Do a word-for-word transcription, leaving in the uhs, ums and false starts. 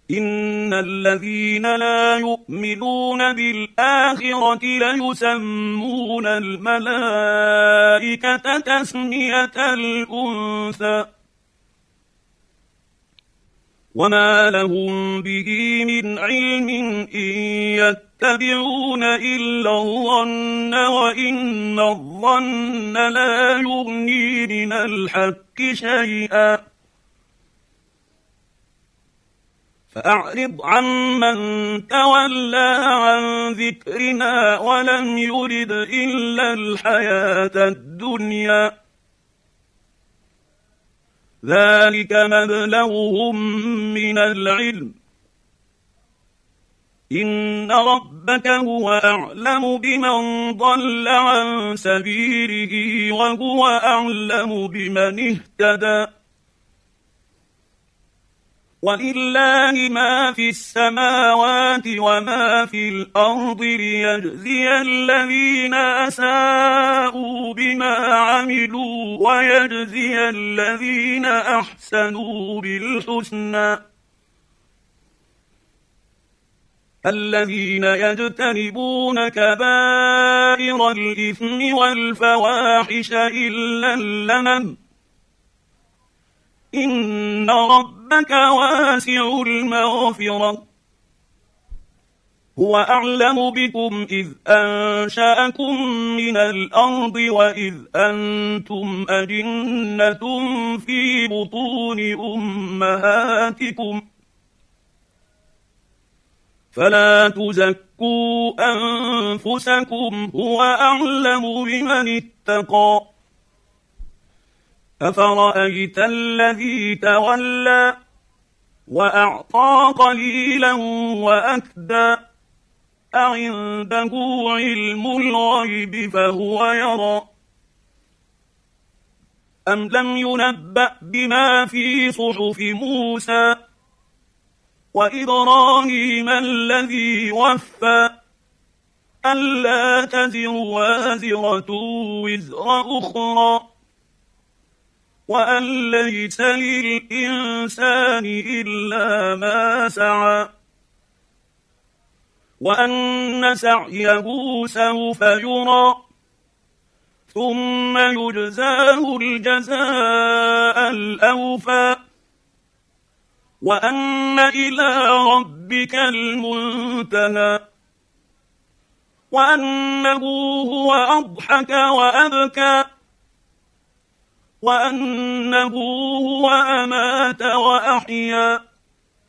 إن الذين لا يؤمنون بالآخرة ليسمون الملائكة تسمية الأنثى وما لهم به من علم إن يتبعون إلا الظن وإن الظن لا يغني من الحق شيئا فأعرض عمن تولى عن ذكرنا ولم يرد إلا الحياة الدنيا ذلك مبلغهم من العلم إن ربك هو أعلم بمن ضل عن سبيله وهو أعلم بمن اهتدى ولله ما في السماوات وما في الأرض ليجزي الذين أساءوا بما عملوا ويجزي الذين أحسنوا بالحسنى الذين يجتنبون كبائر الإثم والفواحش إلا اللمم إن ربك واسع المغفرة هو أعلم بكم إذ أنشأكم من الأرض وإذ أنتم أجنة في بطون أمهاتكم فلا تزكوا أنفسكم هو أعلم بمن اتقى أفرأيت الذي تولى وأعطى قليلا وأكدى أعنده علم الغيب فهو يرى أم لم ينبأ بما في صحف موسى وإبراهيم الذي وفى ألا تزر وازرة وزر أخرى وأن ليس للإنسان إلا ما سعى وأن سعيه سوف يرى ثم يجزاه الجزاء الأوفى وأن إلى ربك المنتهى وأنه هو أضحك وأبكى وأنه هو أمات وأحيا